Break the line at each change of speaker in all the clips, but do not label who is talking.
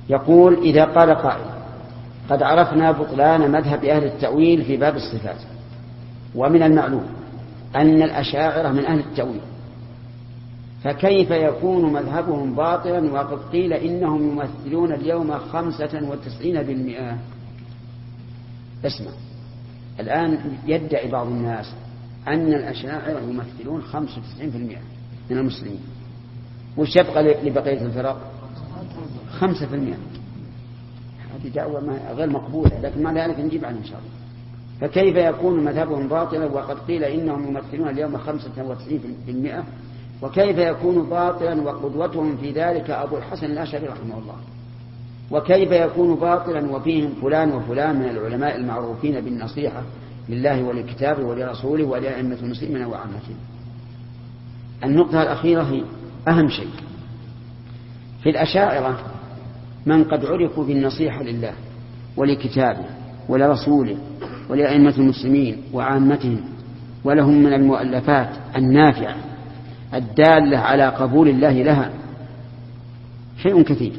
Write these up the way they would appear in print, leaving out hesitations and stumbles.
يقول: إذا قال قائل: قد عرفنا بطلان مذهب أهل التأويل في باب الصفات، ومن المعلوم أن الأشاعرة من أهل التأويل، فكيف يكون مذهبهم باطلا وقد قيل إنهم يمثلون اليوم 95%؟ اسمع، الآن يدعي بعض الناس أن الأشاعرة يمثلون 95% من المسلمين، وش يبقى لبقية الفرق؟ 5%. هذه دعوة غير مقبولة، لكن مع ذلك نجيب عنها إن شاء الله. فكيف يكون مذهبهم باطلا وقد قيل إنهم يمثلون اليوم 95%؟ وكيف يكون باطلا وقدوتهم في ذلك أبو الحسن الأشعري رحمه الله؟ وكيف يكون باطلا وفيهم فلان وفلان من العلماء المعروفين بالنصيحة لله ولكتابه ولرسوله ولأئمة المسلمين وعامتهم؟ النقطة الأخيرة هي أهم شيء في الأشاعرة: من قد عرفوا بالنصيحة لله ولكتابه ولرسوله ولأئمة المسلمين وعامتهم، ولهم من المؤلفات النافعة الدالة على قبول الله لها شيء كثير.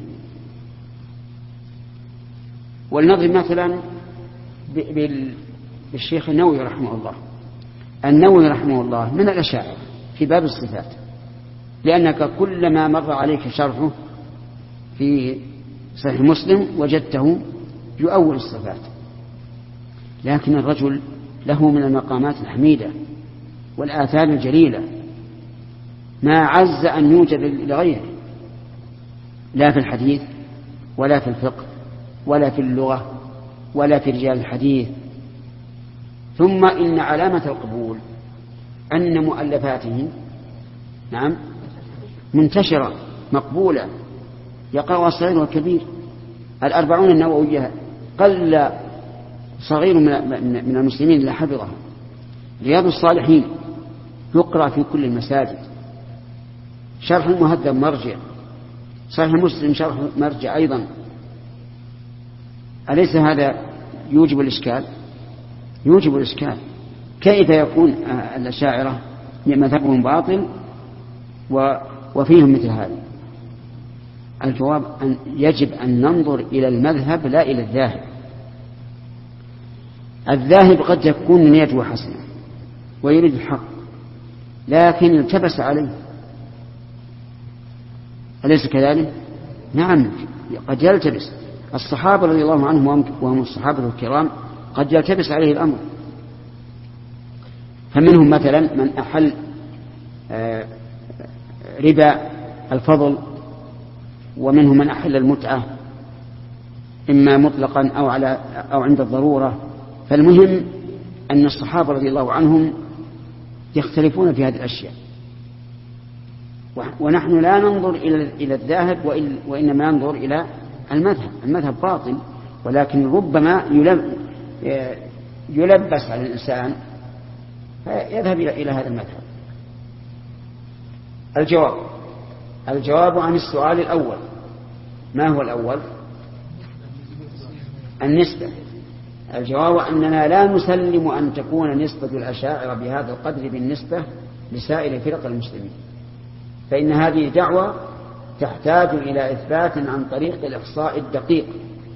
ولنضرب مثلا بالشيخ النووي رحمه الله. النووي رحمه الله من الأشاعرة في باب الصفات، لأنك كلما مر عليك شرحه في صحيح مسلم وجدته يؤول الصفات، لكن الرجل له من المقامات الحميدة والآثار الجليلة ما عز أن يوجد لغيره، لا في الحديث ولا في الفقه ولا في اللغة ولا في رجال الحديث. ثم إن علامة القبول أن مؤلفاته منتشرة مقبولة، يقرأ الصغير والكبير. 40 النووية قل صغير من المسلمين اللي حفظها. رياض الصالحين يقرأ في كل المساجد. شرح المهذب مرجع. صحيح مسلم شرح مرجع أيضا. أليس هذا يوجب الإشكال؟ يوجب الإشكال. كيف يكون الأشاعرة مذهبهم باطل وفيهم مثل هذا؟ الجواب أن يجب أن ننظر إلى المذهب لا إلى الذاهب. الذاهب قد يكون نيته حسنة ويريد الحق، لكن التبس عليه، أليس كذلك؟ نعم، قد يلتبس. الصحابة رضي الله عنهم وهم الصحابة الكرام قد يلتبس عليه الأمر. فمنهم مثلا من أحل ربا الفضل، ومنهم من أحل المتعة إما مطلقا أو عند الضرورة. فالمهم أن الصحابة رضي الله عنهم يختلفون في هذه الأشياء، ونحن لا ننظر إلى الذاهب وإنما ننظر إلى المذهب. المذهب باطل، ولكن ربما يلبس على الإنسان فيذهب إلى هذا المذهب. الجواب عن السؤال الأول: ما هو الأول؟ النسبة. الجواب أننا لا نسلم أن تكون نسبة الأشاعرة بهذا القدر بالنسبة لسائر فرق المسلمين، فإن هذه دعوة تحتاج إلى إثبات عن طريق الإحصاء الدقيق.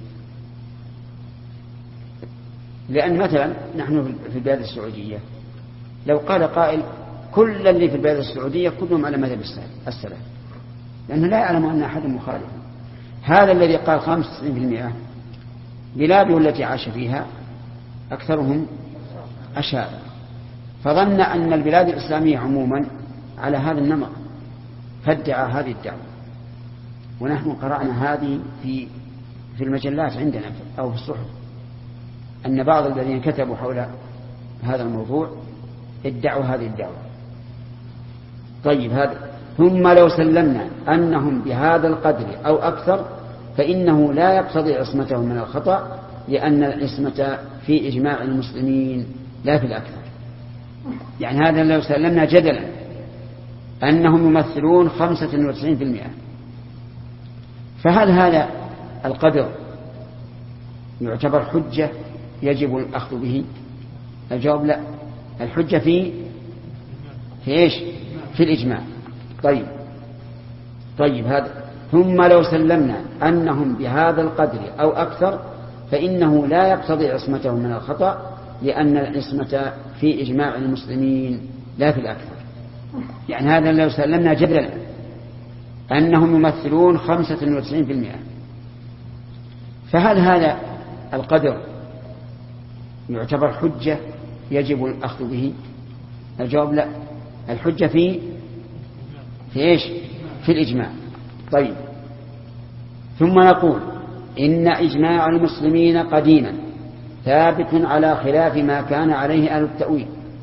لأن مثلا نحن في البلاد السعودية لو قال قائل: كل اللي في البلاد السعودية كلهم على مذهب السلف، لأنه لا يعلم أن أحد مخالف. هذا الذي قال 95% بلاده التي عاش فيها أكثرهم أشاعرة، فظن أن البلاد الإسلامية عموما على هذا النمط، فادعى هذه الدعوة. ونحن قرأنا هذه في المجلات عندنا أو في الصحف، أن بعض الذين كتبوا حول هذا الموضوع ادعوا هذه الدعوة. طيب، هذا ثم لو سلمنا أنهم بهذا القدر أو أكثر فإنه لا يقتضي عصمتهم من الخطأ، لأن العصمة في إجماع المسلمين لا في الأكثر. يعني هذا لو سلمنا جدلا أنهم يمثلون 95%، فهل هذا القدر يعتبر حجة يجب الأخذ به؟ الجواب لا. الحجة في إيش؟ في الإجماع. طيب، ثم لو سلمنا أنهم بهذا القدر أو أكثر فإنه لا يقتضي عصمتهم من الخطأ، لأن العصمة في إجماع المسلمين لا في الأكثر. يعني هذا لو سلمنا جدلا أنهم يمثلون 95%، فهل هذا القدر يعتبر حجة يجب الأخذ به؟ الجواب لا، الحجة في إيش؟ في الإجماع. طيب، ثم نقول إن إجماع المسلمين قديما ثابت على خلاف ما كان عليه أهل التأويل،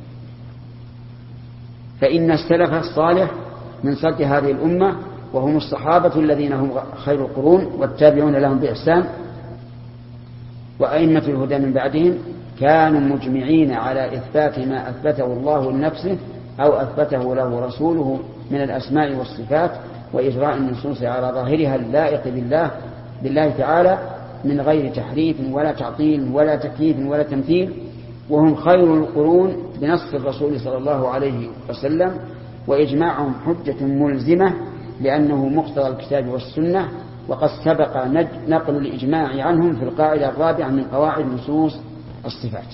فإن السلف الصالح من صد هذه الأمة وهم الصحابة الذين هم خير القرون والتابعون لهم بإحسان وأئمة الهدى من بعدهم كانوا مجمعين على إثبات ما أثبته الله لنفسه أو أثبته له رسوله من الأسماء والصفات، وإجراء النصوص على ظاهرها اللائق بالله تعالى من غير تحريف ولا تعطيل ولا تكييف ولا تمثيل، وهم خير القرون بنص الرسول صلى الله عليه وسلم، وإجماعهم حجة ملزمة لأنه مقتضى الكتاب والسنة، وقد سبق نقل الإجماع عنهم في القاعدة الرابعة من قواعد نصوص الصفات.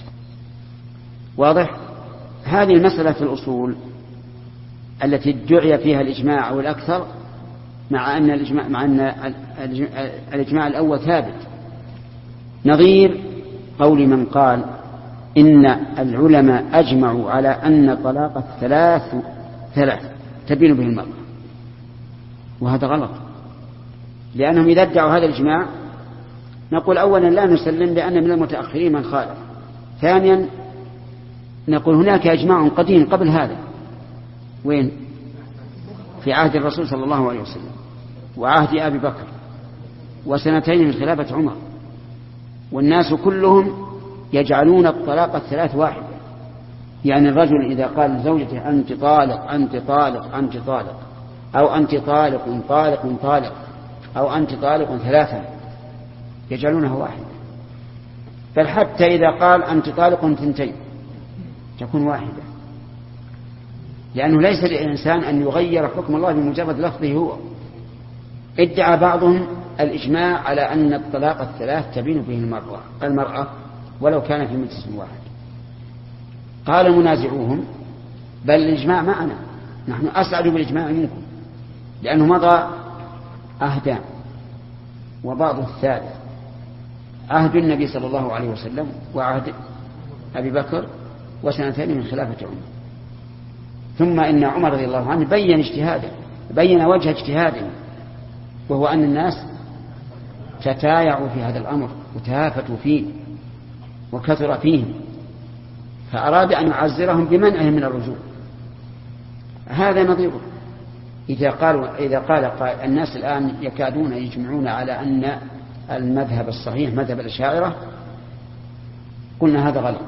واضح؟ هذه المسألة في الأصول التي ادعي فيها الإجماع أو الأكثر، مع أن الإجماع الأول ثابت، نظير قول من قال إن العلماء أجمعوا على أن طلاق الثلاث تبين به المرأة، وهذا غلط، لأنهم إذا ادعوا هذا الإجماع نقول أولا لا نسلم بأن من المتأخرين من خالف، ثانيا نقول هناك إجماع قديم قبل هذا، وين؟ في عهد الرسول صلى الله عليه وسلم وعهد أبي بكر وسنتين من خلافة عمر، والناس كلهم يجعلون الطلاق الثلاث واحدة، يعني الرجل إذا قال لزوجته أنت طالق أنت طالق أنت طالق، أو أنت طالق طالق طالق، أو أنت طالق ثلاثا، يجعلونها واحدة، بل حتى إذا قال أنت طالق ثنتين تكون واحدة، لأنه ليس للإنسان أن يغير حكم الله بمجرد لفظه هو. ادعى بعضهم الإجماع على أن الطلاق الثلاث تبين به المرأة ولو كان في مجلس واحد. قال منازعوهم بل الإجماع معنا، نحن أسعد بالإجماع منكم، لأنه مضى عهدان، وبعض الثالث عهد النبي صلى الله عليه وسلم وعهد أبي بكر وسنتين من خلافة عمر. ثم إن عمر رضي الله عنه بين وجه اجتهاده، وهو أن الناس تتايعوا في هذا الأمر وتهافتوا فيه وكثر فيهم، فأراد أن يعزرهم بمنعهم من الرجوع. هذا نظيره إذا قال الناس الآن يكادون يجمعون على أن المذهب الصحيح مذهب الأشاعرة، قلنا هذا غلط،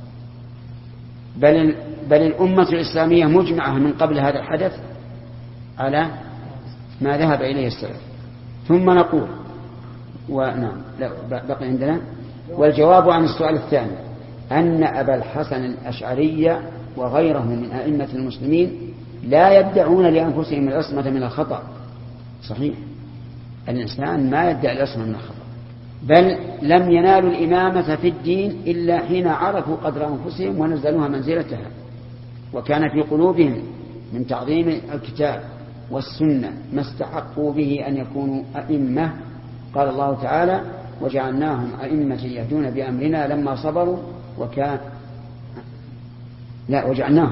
بل الأمة الإسلامية مجمعة من قبل هذا الحدث على ما ذهب إليه السلف. ثم نقول ونعم لا بقي عندنا. والجواب عن السؤال الثاني أن أبا الحسن الأشعري وغيره من أئمة المسلمين لا يدعون لأنفسهم العصمة من الخطأ. صحيح، الإنسان ما يدعي العصمة من الخطأ، بل لم ينالوا الإمامة في الدين إلا حين عرفوا قدر أنفسهم ونزلوها منزلتها، وكان في قلوبهم من تعظيم الكتاب والسنة ما استحقوا به أن يكونوا أئمة. قال الله تعالى وجعلناهم أئمة يهدون بأمرنا لما صبروا وجعلناهم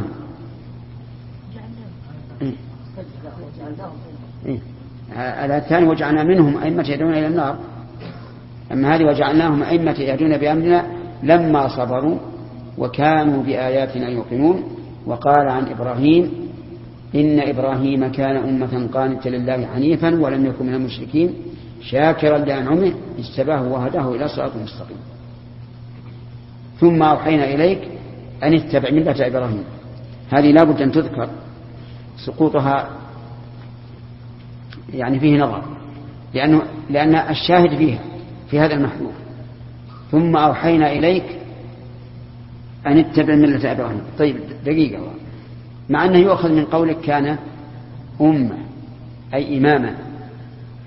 الثاني وجعلنا منهم أئمة يهدون إلى النار، أما هذه وجعلناهم أئمة يهدون بأمرنا لما صبروا وكانوا بآياتنا يوقنون. وقال عن إبراهيم إن إبراهيم كان أمة قانتا لله حنيفا ولم يكن من المشركين شاكرا لأنعمه اجتباه وهداه إلى صراط مستقيم. ثم أوحينا إليك أن اتبع ملة إبراهيم، هذه لا بد أن تذكر، سقوطها يعني فيه نظر، لأن الشاهد فيها في هذا المحذوف. ثم أوحينا إليك أن اتبع ملة إبراهيم. طيب دقيقة، مع أنه يؤخذ من قولك كان أمة أي إماما،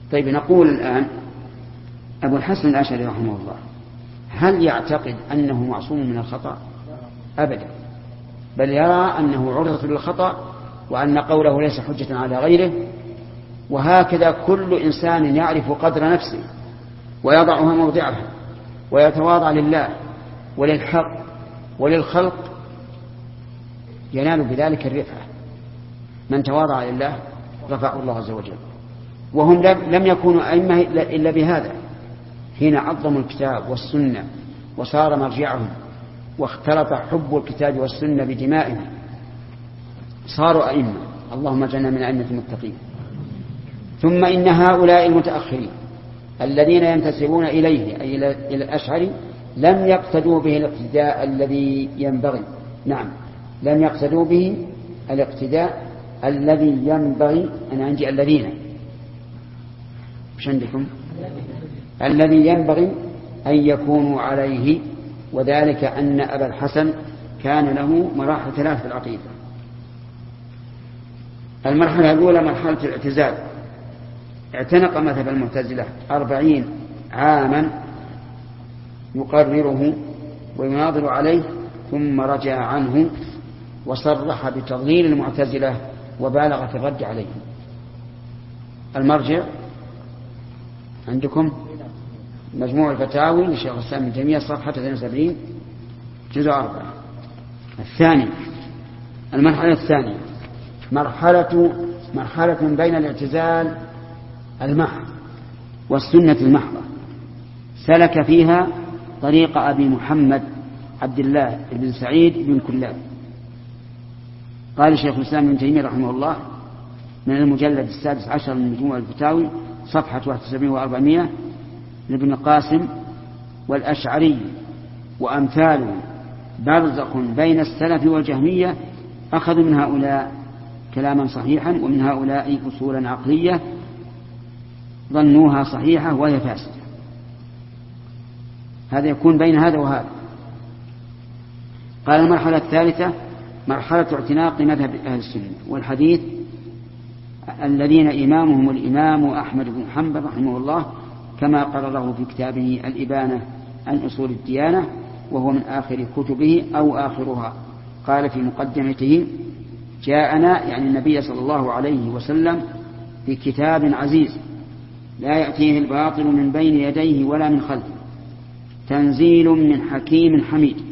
طيب نقول الآن أبو الحسن الأشعري رحمه الله هل يعتقد أنه معصوم من الخطأ؟ أبدا، بل يرى أنه عرضة للخطأ وأن قوله ليس حجة على غيره. وهكذا كل إنسان يعرف قدر نفسه ويضعها موضعها ويتواضع لله وللحق وللخلق ينال بذلك الرفعة. من تواضع لله رفعه الله عز وجل. وهم لم يكونوا أئمة إلا بهذا، حين عظموا الكتاب والسنة وصار مرجعهم واختلط حب الكتاب والسنة بدمائهم صاروا أئمة. اللهم اجعلنا من أئمة المتقين. ثم إن هؤلاء المتأخرين الذين ينتسبون إليه أي إلى الأشعري لم يقتدوا به الاقتداء الذي ينبغي. نعم، لم يقتدوا به الاقتداء الذي ينبغي. أنا عندي الذين، مش عندكم؟ الذي ينبغي أن يكونوا عليه، وذلك أن أبا الحسن كان له مراحل 3 في العقيدة. المرحلة الأولى مرحلة الاعتزال، اعتنق مذهب المعتزلة 40 عاما يقرره ويناظر عليه، ثم رجع عنه وصرح بتضليل المعتزلة وبالغ في الرد عليهم. المرجع عندكم مجموع الفتاوي لشيخ الإسلام ابن تيمية صفحة 72 جزء 4. الثاني المرحلة الثانية مرحلة بين الاعتزال المحض والسنة المحضة، سلك فيها طريق أبي محمد عبد الله بن سعيد بن كلاب. قال شيخ الإسلام ابن تيمية رحمه الله من المجلد 16 من مجموع الفتاوي صفحة 71 و400: لابن القاسم والأشعري وأمثاله برزخ بين السلف والجهمية، أخذوا من هؤلاء كلاما صحيحا ومن هؤلاء أصولا عقلية ظنوها صحيحة وهي فاسدة. هذا يكون بين هذا وهذا. قال المرحلة الثالثة مرحلة اعتناق مذهب أهل السنة والحديث الذين إمامهم الإمام أحمد بن حنبل رحمه الله، كما قرره في كتابه الإبانة عن أصول الديانة، وهو من آخر كتبه أو آخرها. قال في مقدمته: جاءنا يعني النبي صلى الله عليه وسلم بكتاب عزيز لا يأتيه الباطل من بين يديه ولا من خلفه، تنزيل من حكيم حميد.